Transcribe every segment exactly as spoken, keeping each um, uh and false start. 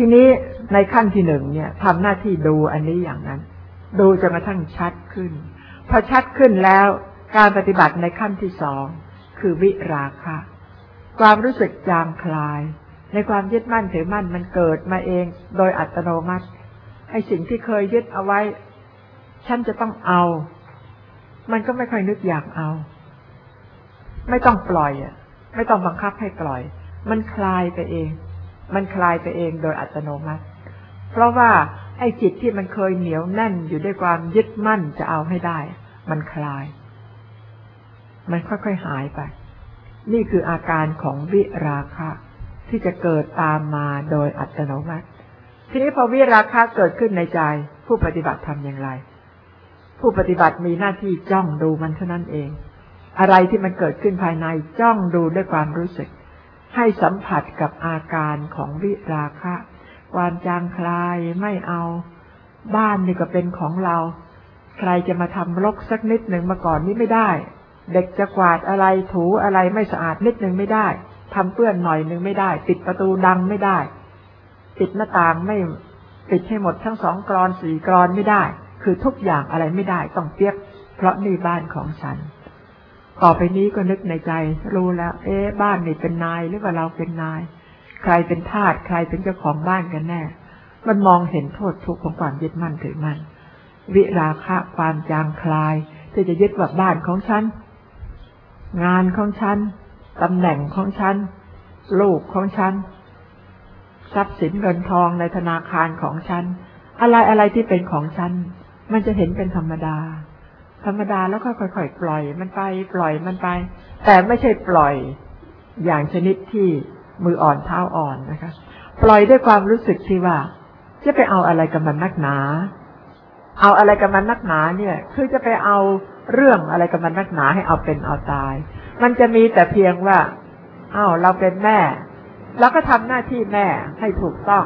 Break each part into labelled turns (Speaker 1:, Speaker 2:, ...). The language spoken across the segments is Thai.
Speaker 1: ทีนี้ในขั้นที่หนึ่งเนี่ยทำหน้าที่ดูอันนี้อย่างนั้นดูจนกระทั่งชัดขึ้นพอชัดขึ้นแล้วการปฏิบัติในขั้นที่สองคือวิราคะความรู้สึกจางคลายในความยึดมั่นถือมั่นมันเกิดมาเองโดยอัตโนมัติไอ้สิ่งที่เคยยึดเอาไว้ฉันจะต้องเอามันก็ไม่ค่อยนึกอยากเอาไม่ต้องปล่อยอ่ะไม่ต้องบังคับให้ปล่อยมันคลายไปเองมันคลายไปเองโดยอัตโนมัติเพราะว่าไอ้จิตที่มันเคยเหนียวแน่นอยู่ด้วยความยึดมั่นจะเอาให้ได้มันคลายมันค่อยๆหายไปนี่คืออาการของวิราคะที่จะเกิดตามมาโดยอัตโนมัติทีนี้พอวิราคะเกิดขึ้นในใจผู้ปฏิบัติทำอย่างไรผู้ปฏิบัติมีหน้าที่จ้องดูมันเท่านั้นเองอะไรที่มันเกิดขึ้นภายในจ้องดูด้วยความรู้สึกให้สัมผัสกับอาการของวิราคะความจางคลายไม่เอาบ้านนี่ก็เป็นของเราใครจะมาทำรกสักนิดหนึ่งมาก่อนนี่ไม่ได้เด็กจะกวาดอะไรถูอะไรไม่สะอาดนิดหนึ่งไม่ได้ทำเปื้อนหน่อยหนึ่งไม่ได้ปิดประตูดังไม่ได้ปิดหน้าต่างไม่ปิดให้หมดทั้งสองกรอนสี่กรอนไม่ได้คือทุกอย่างอะไรไม่ได้ต้องเปียกเพราะนี่บ้านของฉันต่อไปนี้ก็นึกในใจรู้แล้วเอ๊ะบ้านนี่เป็นนายหรือว่าเราเป็นนายใครเป็นทาสใครเป็นเจ้าของบ้านกันแน่มันมองเห็นโทษทุกข์ของความยึดมั่นถือมั่นวิราคะความจางคลายที่จะยึดว่าบ้านของฉันงานของฉันตำแหน่งของฉันลูกของฉันทรัพย์สินเงินทองในธนาคารของฉันอะไรอะไรที่เป็นของฉันมันจะเห็นเป็นธรรมดาธรรมดาแล้วก็ค่อยๆปล่อยมันไปปล่อยมันไปแต่ไม่ใช่ปล่อยอย่างชนิดที่มืออ่อนเท้าอ่อนนะคะปล่อยด้วยความรู้สึกที่ว่าจะไปเอาอะไรกับมันนักหนาเอาอะไรกับมันนักหนาเนี่ยคือจะไปเอาเรื่องอะไรกับมันนักหนาให้เอาเป็นเอาตายมันจะมีแต่เพียงว่าอ้าวเราเป็นแม่เราก็ทำหน้าที่แม่ให้ถูกต้อง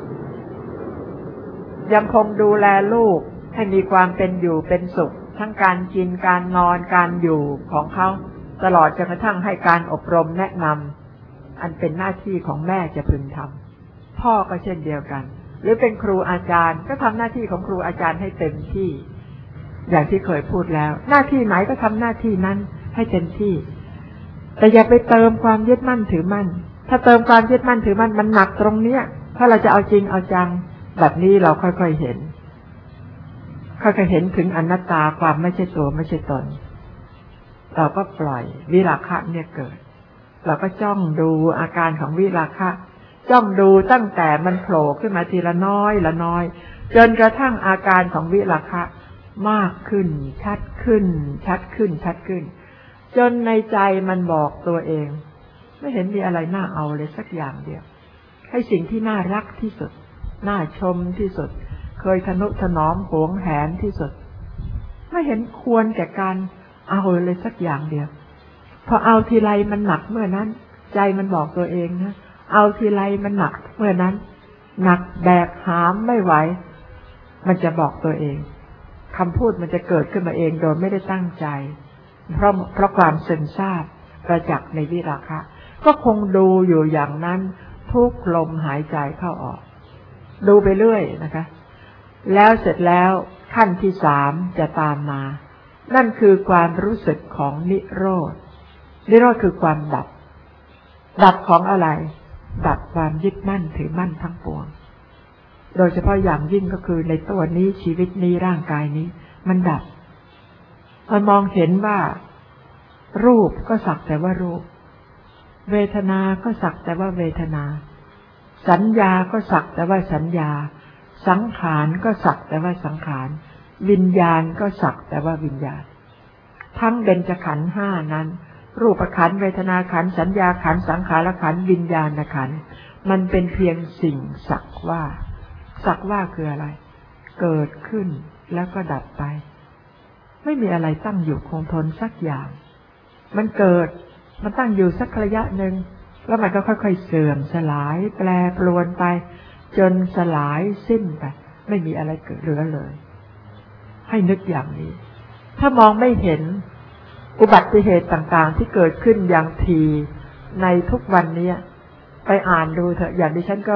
Speaker 1: ยังคงดูแลลูกให้มีความเป็นอยู่เป็นสุขทั้งการกินการนอนการอยู่ของเขาตลอดจนกระทั่งให้การอบรมแนะนำอันเป็นหน้าที่ของแม่จะพึงทำพ่อก็เช่นเดียวกันหรือเป็นครูอาจารย์ก็ทำหน้าที่ของครูอาจารย์ให้เต็มที่อย่างที่เคยพูดแล้วหน้าที่ไหนก็ทำหน้าที่นั้นให้เต็มที่แต่อย่าไปเติมความยึดมั่นถือมั่นถ้าเติมความยึดมั่นถือมั่นมันหนักตรงเนี้ยถ้าเราจะเอาจริงเอาจังแบบนี้เราค่อยๆเห็นค่อยๆเห็นถึงอนัตตาความไม่ใช่ตัวไม่ใช่ตนเราก็ปล่อยวิราคะเนี่ยเกิดเราก็จ้องดูอาการของวิราคะจ้องดูตั้งแต่มันโผล่ขึ้นมาทีละน้อยละน้อยจนกระทั่งอาการของวิราคะมากขึ้นชัดขึ้นชัดขึ้นชัดขึ้นจนในใจมันบอกตัวเองไม่เห็นมีอะไรน่าเอาเลยสักอย่างเดียวให้สิ่งที่น่ารักที่สุดน่าชมที่สุดเคยทนุถนอมหวงแหนที่สุดไม่เห็นควรแก่การเอาเลยสักอย่างเดียวพอเอาทีไรมันหนักเมื่อนั้นใจมันบอกตัวเองนะเอาทีไรมันหนักเมื่อนั้นหนักแบกหามไม่ไหวมันจะบอกตัวเองคำพูดมันจะเกิดขึ้นมาเองโดยไม่ได้ตั้งใจเพราะเพราะความซึมซาบประจักษ์ในวิราคะก็คงดูอยู่อย่างนั้นทุกลมหายใจเข้าออกดูไปเรื่อยนะคะแล้วเสร็จแล้วขั้นที่สามจะตามมานั่นคือความรู้สึกของนิโรธนิโรธคือความดับดับของอะไรดับความยึดมั่นถือมั่นทั้งปวงโดยเฉพาะอย่างยิ่งก็คือในตัวนี้ชีวิตนี้ร่างกายนี้มันดับมันมองเห็นว่ารูปก็สักแต่ว่ารูปเวทนาก็สักแต่ว่าเวทนาสัญญาก็สักแต่ว่าสัญญาสังขารก็สักแต่ว่าสังขารวิญญาณก็สักแต่ว่าวิญญาณทั้งเบญจขันธ์ห้านั้นรูปขันธ์เวทนาขันธ์สัญญาขันธ์สังขารขันธ์วิญญาณขันธ์มันเป็นเพียงสิ่งสักว่าสักว่าคืออะไรเกิดขึ้นแล้วก็ดับไปไม่มีอะไรตั้งอยู่คงทนสักอย่างมันเกิดมันตั้งอยู่สักระยะหนึ่งแล้วมันก็ค่อยๆเสื่อมสลายแปรปรวนไปจนสลายสิ้นไปไม่มีอะไรเกิดเหลือเลยให้นึกอย่างนี้ถ้ามองไม่เห็นอุบัติเหตุต่างๆที่เกิดขึ้นอย่างทีในทุกวันนี้ไปอ่านดูเถอะอย่างดิฉันก็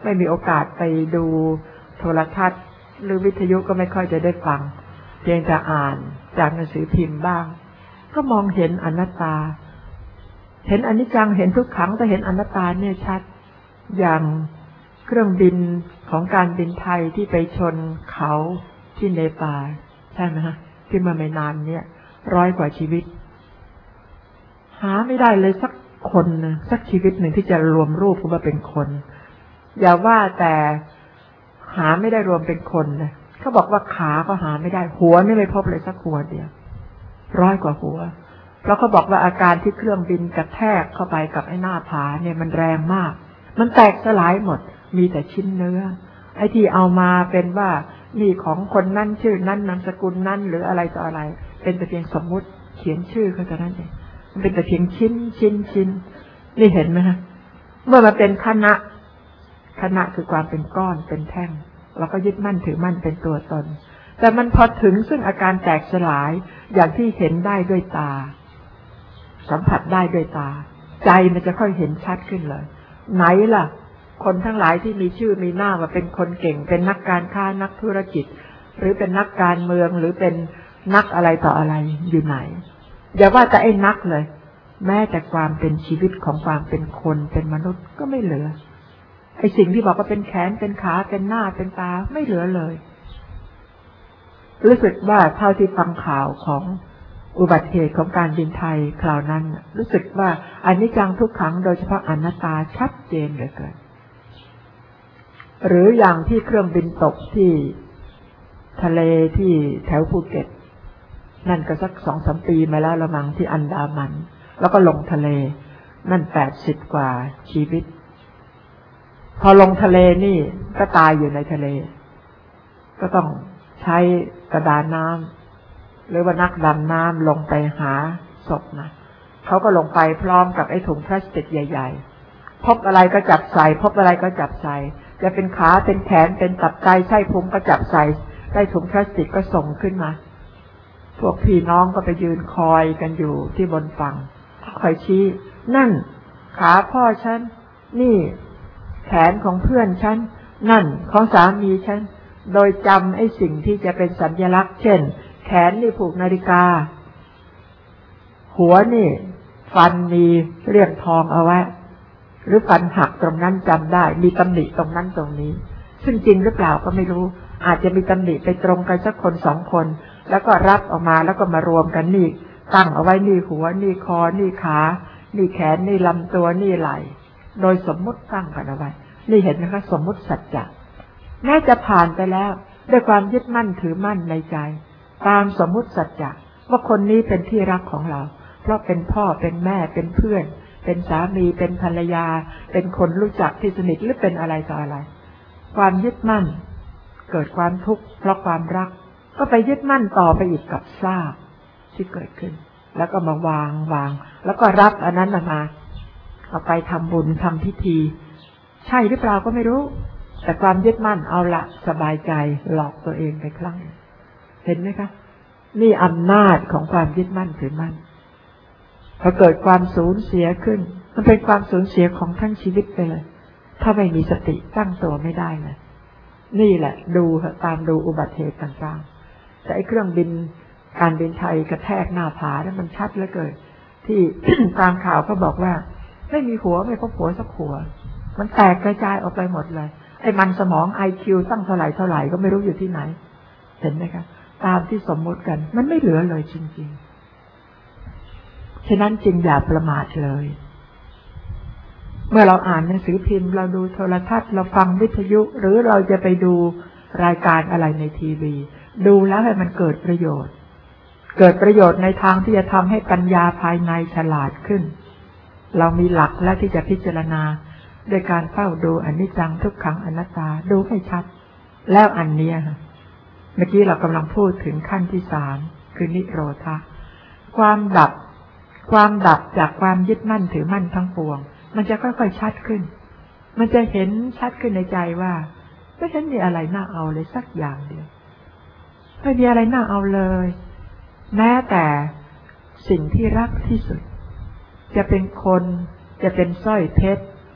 Speaker 1: ไม่มีโอกาสไปดูโทรทัศน์หรือวิทยุก็ไม่ค่อยจะได้ฟังเพียงแต่อ่านจากหนังสือพิมพ์บ้างก็มองเห็นอนัตตาเห็นอนิจจังเห็นทุกขังแต่เห็นอนัตตาเนี่ยชัดอย่างเครื่องบินของการบินไทยที่ไปชนเขาที่เนปาลใช่ไหมฮะที่มาไม่นานเนี่ยร้อยกว่าชีวิตหาไม่ได้เลยสักคนนะสักชีวิตหนึ่งที่จะรวมรูปว่าเป็นคนอย่าว่าแต่หาไม่ได้รวมเป็นคนนะเขาบอกว่าขาก็หาไม่ได้หัวนี่ไม่พบเลยสักหัวเดียวร้อยกว่าหัวแล้วเขาบอกว่าอาการที่เครื่องบินกระแทกเข้าไปกับไอ้หน้าผาเนี่ยมันแรงมากมันแตกสลายหมดมีแต่ชิ้นเนื้อไอ้ที่เอามาเป็นว่านี่ของคนนั้นชื่อนั้นนามสกุลนั้นหรืออะไรต่ออะไรเป็นแต่เพียงสมมุติเขียนชื่อเขาเท่านั้นเองมันเป็นแต่เพียงชิ้นชิ้นชิ้นนี่เห็นไหมฮะเมื่อมาเป็นคณะคณะคือความเป็นก้อนเป็นแท่งเราก็ยึดมั่นถือมั่นเป็นตัวตนแต่มันพอถึงซึ่งอาการแตกสลายอย่างที่เห็นได้ด้วยตาสัมผัสได้ด้วยตาใจมันจะค่อยเห็นชัดขึ้นเลยไหนล่ะคนทั้งหลายที่มีชื่อมีหน้าว่าเป็นคนเก่งเป็นนักการค้านักธุรกิจหรือเป็นนักการเมืองหรือเป็นนักอะไรต่ออะไรอยู่ไหนอย่าว่าแต่ไอ้นักเลยแม้แต่ความเป็นชีวิตของความเป็นคนเป็นมนุษย์ก็ไม่เหลือไอ้สิ่งที่บอกว่าเป็นแขนเป็นขาเป็นหน้าเป็นตาไม่เหลือเลยรู้สึกว่าเท่าที่ฟังข่าวของอุบัติเหตุของการบินไทยคราวนั้นรู้สึกว่าอนิจจังทุกขังโดยเฉพาะอนัตตาชัดเจนเหลือเกินหรืออย่างที่เครื่องบินตกที่ทะเลที่แถวภูเก็ตนั่นก็สักสองสามปีมาแล้วละมั้งที่อันดามันแล้วก็ลงทะเลนั่นแปดสิบกว่าชีวิตพอลงทะเลนี่ก็ตายอยู่ในทะเลก็ต้องใช้กระดานน้ำหรือว่านักดำน้ำลงไปหาศพนะเขาก็ลงไปพร้อมกับไอ้ถุงพลาสติกใหญ่ๆพบอะไรก็จับใส่พบอะไรก็จับใส่จะเป็นขาเป็นแขนเป็นตับไตไส้พุงก็จับใส่ได้ถุงพลาสติกก็ส่งขึ้นมาพวกพี่น้องก็ไปยืนคอยกันอยู่ที่บนฝั่งคอยชี้นั่นขาพ่อฉันนี่แขนของเพื่อนฉันนั่นของสามีฉันโดยจำไอ้สิ่งที่จะเป็นสัญลักษณ์เช่นแขนนี่ผูกนาฬิกาหัวนี่ฟันมีเลี่ยมทองเอาไว้หรือฟันหักตรงนั้นจำได้มีตำหนิตรงนั้นตรงนี้ซึ่งจริงหรือเปล่าก็ไม่รู้อาจจะมีตำหนิไปตรงกันสักคนสองคนแล้วก็รับออกมาแล้วก็มารวมกันนี่ตั้งเอาไว้นี่หัวนี่คอนี่ขานี่แขนนี่ลำตัวนี่ไหล่โดยสมมุติตั้งกันเอาไว้นี่เห็นไหมคะสมมุติสัจจะแม้จะผ่านไปแล้วด้วยความยึดมั่นถือมั่นในใจตามสมมุติสัจจะว่าคนนี้เป็นที่รักของเราเพราะเป็นพ่อเป็นแม่เป็นเพื่อนเป็นสามีเป็นภรรยาเป็นคนรู้จักที่สนิทหรือเป็นอะไรต่ออะไรความยึดมั่นเกิดความทุกข์เพราะความรักก็ไปยึดมั่นต่อไปอีกกับซากที่เกิดขึ้นแล้วก็มาวางวางแล้วก็รับอันนั้นมาเอาไปทำบุญทำพิธีใช่หรือเปล่าก็ไม่รู้แต่ความยึดมั่นเอาละสบายใจหลอกตัวเองไปครั้งเห็นไหมคะนี่อำนาจของความยึดมั่นถือมั่นพอเกิดความสูญเสียขึ้นมันเป็นความสูญเสียของทั้งชีวิตไปเลยถ้าไม่มีสติตั้งตัวไม่ได้เลยนี่แหละดูตามดูอุบัติเหตุต่างๆแต่ไอ้เครื่องบินการบินไทยกระแทกหน้าผาเนี่ยมันชัดเหลือเกินที่ ตามข่าวก็บอกว่าไม่มีหัวไม่พบหัวสักหัวมันแตกกระจายออกไปหมดเลยไอ้มันสมอง ไอ คิว ตั้งเท่าไหร่เท่าไหร่ก็ไม่รู้อยู่ที่ไหนเห็นไหมคะตามที่สมมติกันมันไม่เหลือเลยจริงๆฉะนั้นจึงอย่าประมาทเลยเมื่อเราอ่านหนังสือพิมพ์เราดูโทรทัศน์เราฟังวิทยุหรือเราจะไปดูรายการอะไรในทีวีดูแล้วให้มันเกิดประโยชน์เกิดประโยชน์ในทางที่จะทำให้ปัญญาภายในฉลาดขึ้นเรามีหลักและที่จะพิจารณาโดยการเฝ้าดูอนิจจังทุกขังอนัตตาดูให้ชัดแล้วอันเนี้ยเมื่อกี้เรากำลังพูดถึงขั้นที่สามคือนิโรธะความดับความดับจากความยึดมั่นถือมั่นทั้งปวงมันจะค่อยๆชัดขึ้นมันจะเห็นชัดขึ้นในใจว่าไม่ฉันมีอะไรน่าเอาเลยสักอย่างเดียวไม่มีอะไรน่าเอาเลยแม้แต่สิ่งที่รักที่สุดจะเป็นคนจะเป็นสร้อยเพชร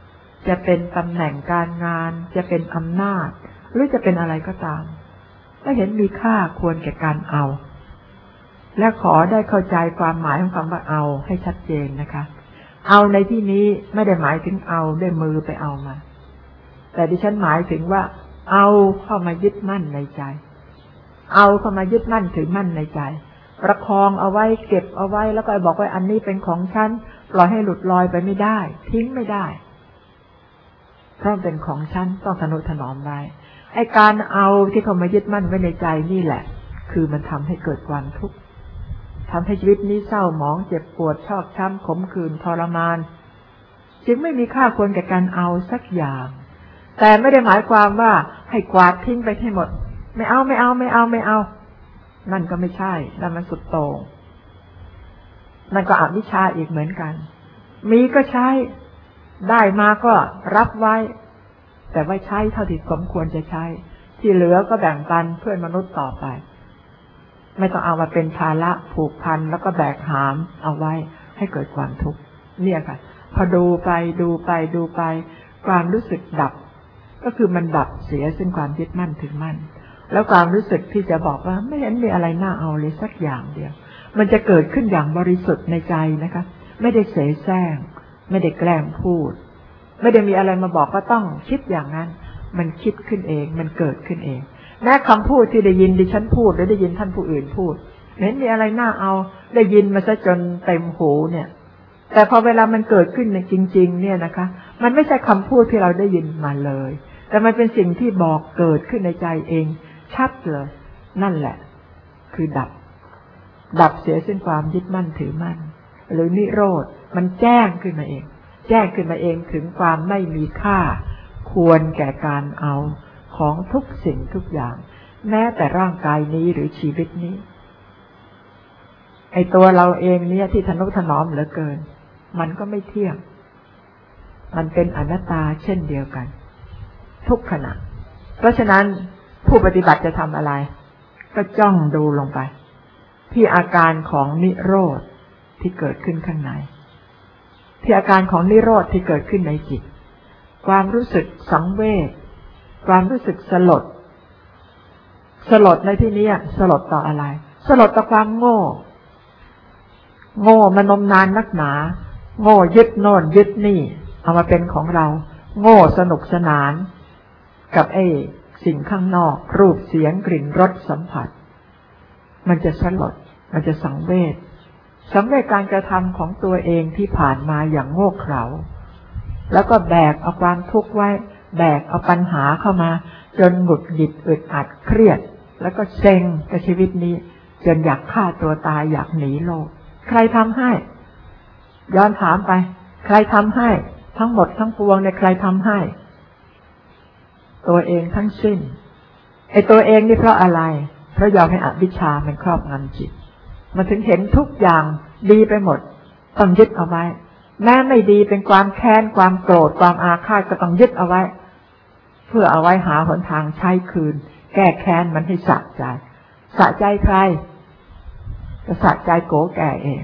Speaker 1: จะเป็นตำแหน่งการงานจะเป็นอำนาจหรือจะเป็นอะไรก็ตามก็เห็นมีค่าควรแก่การเอาและขอได้เข้าใจความหมายของคำว่าเอาให้ชัดเจนนะคะเอาในที่นี้ไม่ได้หมายถึงเอาด้วยมือไปเอามาแต่ดิฉันหมายถึงว่าเอาเข้ามายึดมั่นในใจเอาเข้ามายึดมั่นถือมั่นในใจประคองเอาไว้เก็บเอาไว้แล้วก็บอกว่าอันนี้เป็นของฉันปล่อยให้หลุดลอยไปไม่ได้ทิ้งไม่ได้เพราะเป็นของฉันต้องทนุถนอมไว้ไอ้การเอาที่เขามายึดมั่นไว้ในใจนี่แหละคือมันทำให้เกิดความทุกข์ทำให้ชีวิตนี้เศร้าหมองเจ็บปวดชอกช้ำขมขื่นทรมานจึงไม่มีค่าควรแก่การเอาสักอย่างแต่ไม่ได้หมายความว่าให้กวาดทิ้งไปให้หมดไม่เอาไม่เอาไม่เอาไม่เอานั่นก็ไม่ใช่นั่นมันสุดโต่งนั่นก็อวิชชาอีกเหมือนกันมีก็ใช้ได้มาก็รับไว้แต่ว่าใช้เท่าที่สมควรจะใช้ที่เหลือก็แบ่งปันเพื่อนมนุษย์ต่อไปไม่ต้องเอามาเป็นภาระผูกพันแล้วก็แบกหามเอาไว้ให้เกิดความทุกข์เนี่ยค่ะพอดูไปดูไปดูไปความรู้สึกดับก็คือมันดับเสียซึ่งความยึดมั่นถือมั่นแล้วความรู้สึกที่จะบอกว่าไม่เห็นมีอะไรน่าเอาเลยสักอย่างเดียวมันจะเกิดขึ้นอย่างบริสุทธิ์ในใจนะคะไม่ได้เสแสร้งไม่ได้แกล้งพูดไม่ได้มีอะไรมาบอกว่าต้องคิดอย่างนั้นมันคิดขึ้นเองมันเกิดขึ้นเองแม้คำพูดที่ได้ยินดิฉันพูดหรือได้ยินท่านผู้อื่นพูดเห็นมีอะไรน่าเอาได้ยินมาซะจนเต็มหูเนี่ยแต่พอเวลามันเกิดขึ้นจริงๆเนี่ยนะคะมันไม่ใช่คำพูดที่เราได้ยินมาเลยแต่มันเป็นสิ่งที่บอกเกิดขึ้นในใจเองชัดเลยนั่นแหละคือดับดับเสียซึ่งความยึดมั่นถือมั่นหรือนิโรธมันแจ้งขึ้นมาเองแจ้งขึ้นมาเองถึงความไม่มีค่าควรแก่การเอาของทุกสิ่งทุกอย่างแม้แต่ร่างกายนี้หรือชีวิตนี้ไอตัวเราเองเนี่ยที่ทนุถนอมเหลือเกินมันก็ไม่เที่ยงมันเป็นอนัตตาเช่นเดียวกันทุกขณะเพราะฉะนั้นผู้ปฏิบัติจะทำอะไรก็จ้องดูลงไปที่อาการของนิโรธที่เกิดขึ้นข้างในที่อาการของนิโรธที่เกิดขึ้นในจิตความรู้สึกสังเวชความรู้สึกสลดสลดในที่นี้สลดต่ออะไรสลดต่อความโง่โง่มานมนานนักหนาโง่ยึดโน่นยึดนี่เอามาเป็นของเราโง่สนุกสนานกับไอ้สิ่งข้างนอกรูปเสียงกลิ่นรสสัมผัสมันจะสลดมันจะสังเวชสังเวชการกระทำของตัวเองที่ผ่านมาอย่างโง่เขลาแล้วก็แบกเอาความทุกข์ไว้แบกเอาปัญหาเข้ามาจนหงุดหงิดอึดอัดเครียดแล้วก็เซ็งกับชีวิตนี้จนอยากฆ่าตัวตายอยากหนีโลกใครทำให้ย้อนถามไปใครทำให้ทั้งหมดทั้งปวงเนี่ยใครทำให้ตัวเองทั้งสิ้นไอ้ตัวเองนี่เพราะอะไรเพราะยอมให้อวิชชามันครอบงำจิตมันถึงเห็นทุกอย่างดีไปหมดต้องยึดเอาไว้แม้ไม่ดีเป็นความแค้นความโกรธความอาฆาตก็ต้องยึดเอาไว้เพื่อเอาไว้หาหนทางใช้คืนแก้แค้นมันให้สะใจสะใจใครจะสะใจโกแก่เอง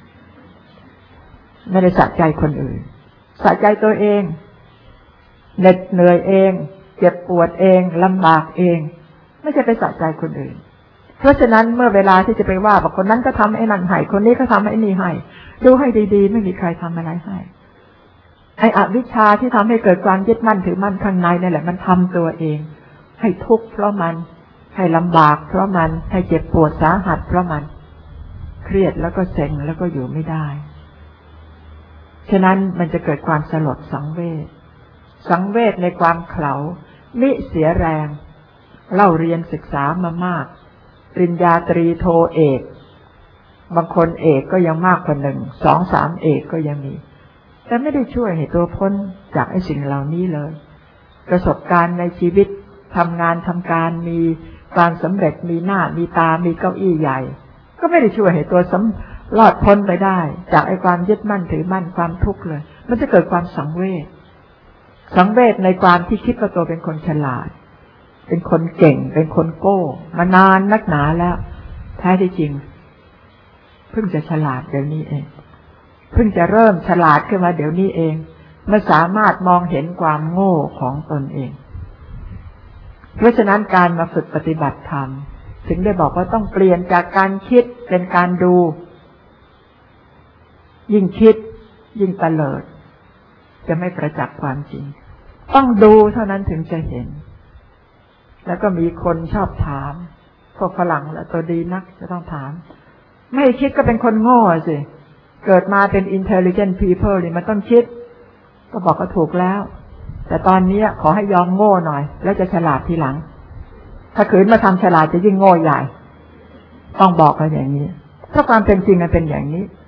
Speaker 1: ไม่ได้สะใจคนอื่นสะใจตัวเองเหน็ดเหนื่อยเองเจ็บปวดเองลำบากเองไม่ใช่ไปสะใจคนอื่นเพราะฉะนั้นเมื่อเวลาที่จะไปว่าบอกคนนั้นก็ทำไอ้นั่นให้คนนี้ก็ทำไอ้นี่ให้ดูให้ดีๆไม่มีใครทำอะไรให้ไอ้อวิชชาที่ทำให้เกิดความยึดมั่นถือมั่นข้างในนั่นแหละมันทำตัวเองให้ทุกข์เพราะมันให้ลำบากเพราะมันให้เจ็บปวดสาหัสเพราะมันเครียดแล้วก็เซ็งแล้วก็อยู่ไม่ได้ฉะนั้นมันจะเกิดความสลดสังเวชสังเวชในความเขลามิเสียแรงเล่าเรียนศึกษามามากปริญญาตรีโทเอกบางคนเอกก็ยังมากกว่าหนึ่งสองสามเอกก็ยังมีแต่ไม่ได้ช่วยให้ตัวพ้นจากไอ้สิ่งเหล่านี้เลยประสบการณ์ในชีวิตทำงานทำการมีความสำเร็จมีหน้ามีตามีเก้าอี้ใหญ่ก็ไม่ได้ช่วยให้ตัวสำรอดพ้นไปได้จากไอ้ความยึดมั่นถือมั่นความทุกข์เลยมันจะเกิดความสังเวชสังเวชในความที่คิดว่าตัวเป็นคนฉลาดเป็นคนเก่งเป็นคนโก้มานานนักหนาแล้วแท้ที่จริงเพิ่งจะฉลาดเดี๋ยวนี้เองเพิ่งจะเริ่มฉลาดขึ้นมาเดี๋ยวนี้เองมันสามารถมองเห็นความโง่ของตนเองเพราะฉะนั้นการมาฝึกปฏิบัติธรรมถึงได้บอกว่าต้องเปลี่ยนจากการคิดเป็นการดูยิ่งคิดยิ่งเตลิดจะไม่ประจักษ์ความจริงต้องดูเท่านั้นถึงจะเห็นแล้วก็มีคนชอบถามพวกฝรั่งแหละตัวดีนักจะต้องถามไม่คิดก็เป็นคนโง่สิเกิดมาเป็น intelligent people นี่มันต้องคิดก็บอกก็ถูกแล้วแต่ตอนนี้ขอให้ยอมโง่หน่อยแล้วจะฉลาดทีหลังถ้าขืนมาทำฉลาดจะยิ่งโง่ใหญ่ต้องบอกกันอย่างนี้เพราะความเป็นจริงมันเป็นอย่างนี้